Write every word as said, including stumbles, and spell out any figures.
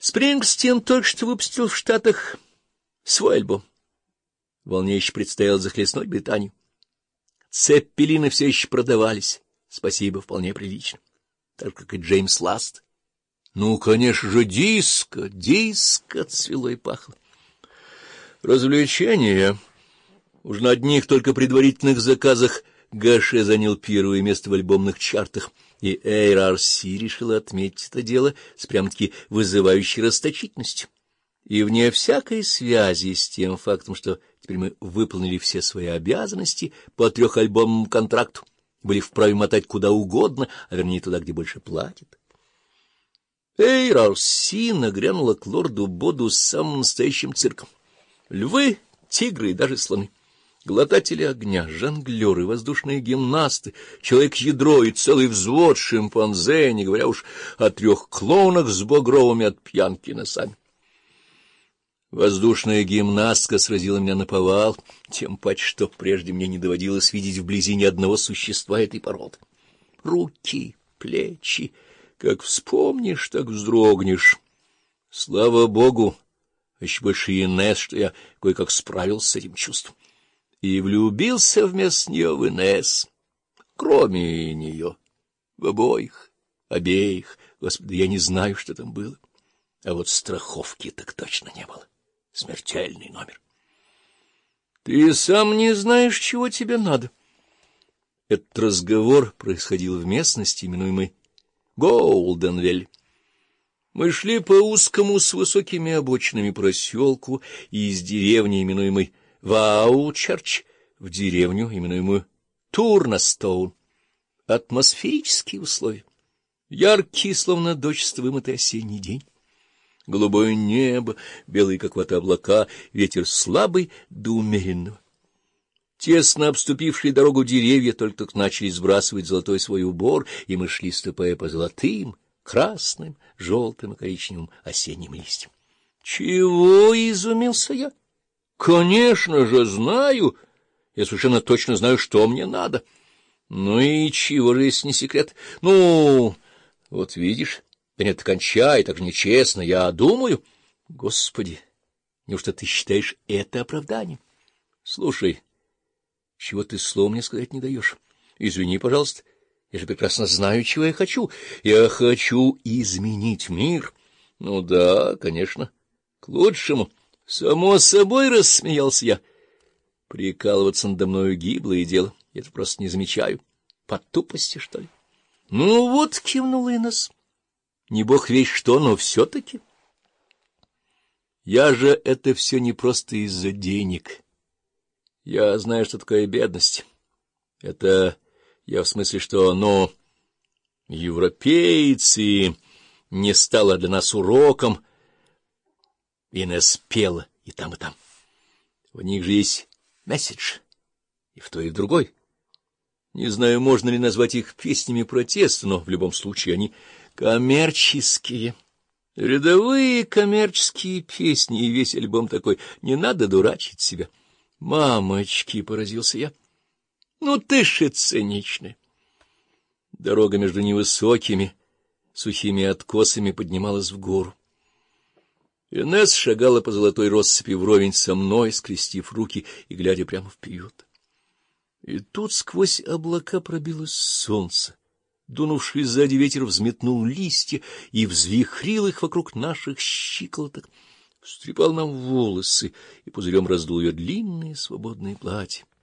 Спрингстин только что выпустил в Штатах свой альбом. Волне еще предстояло захлестнуть Британию. Цеппелины все еще продавались, спасибо, вполне прилично, так как и Джеймс Ласт. Ну, конечно же, диско, диско цвело и пахло. Развлечения. Уж на одних только предварительных заказах Гаше занял первое место в альбомных чартах, и Эйр Ар Си решила отметить это дело с прям-таки вызывающей расточительностью. И вне всякой связи с тем фактом, что теперь мы выполнили все свои обязанности по трехальбомному контракту, были вправе мотать куда угодно, а вернее туда, где больше платят. Эйр Ар Си нагрянула к лорду Боду с самым настоящим цирком. Львы, тигры и даже слоны. Глотатели огня, жонглеры, воздушные гимнасты, человек-ядро и целый взвод шимпанзе, не говоря уж о трех клоунах с багровыми от пьянки носами. Воздушная гимнастка сразила меня наповал, тем паче, что прежде мне не доводилось видеть вблизи ни одного существа этой породы. Руки, плечи, как вспомнишь, так вздрогнешь. Слава богу, а еще больше Инесс, что я кое-как справился с этим чувством. И влюбился вместо нее в Инесс, кроме нее, в обоих, обеих. Господи, я не знаю, что там было. А вот страховки так точно не было. Смертельный номер. Ты сам не знаешь, чего тебе надо. Этот разговор происходил в местности, именуемой Голденвель. Мы шли по узкому с высокими обочинами проселку и из деревни, именуемой Ваучерч, в деревню, именуемую Турнастоун. Атмосферические условия. Яркий, словно дождь, вымытый осенний день. Голубое небо, белые, как вода, облака, ветер слабый до умеренного. Тесно обступившие дорогу деревья только-только начали сбрасывать золотой свой убор, и мы шли, ступая по золотым, красным, желтым и коричневым осенним листьям. — Чего? — изумился я. — Конечно же, знаю. Я совершенно точно знаю, что мне надо. — Ну и чего же, если не секрет? — Ну, вот видишь, да нет, кончай, так же нечестно, я думаю. — Господи, неужто ты считаешь это оправданием? — Слушай, чего ты слова мне сказать не даешь? Извини, пожалуйста. Я же прекрасно знаю, чего я хочу. Я хочу изменить мир. Ну да, конечно, к лучшему. Само собой, рассмеялся я. Прикалываться надо мною гиблое дело. Я это просто не замечаю. По тупости, что ли? Ну вот, кивнула Инесс. Не бог весть что, но все-таки. Я же это все не просто из-за денег. Я знаю, что такое бедность. Это... Я в смысле, что, ну, европейцы не стало для нас уроком. Инесс пела и там, и там. У них же есть месседж, и в той, и в другой. Не знаю, можно ли назвать их песнями протеста, но в любом случае они коммерческие. Рядовые коммерческие песни, и весь альбом такой. Не надо дурачить себя. Мамочки, поразился я. Ну ты ж и циничный. Дорога между невысокими, сухими откосами поднималась в гору. Инесс шагала по золотой россыпи вровень со мной, скрестив руки и глядя прямо вперед. И тут сквозь облака пробилось солнце. Дунувший сзади ветер взметнул листья и взвихрил их вокруг наших щиколоток, встрепал нам волосы и пузырем раздул ее длинные свободные платья.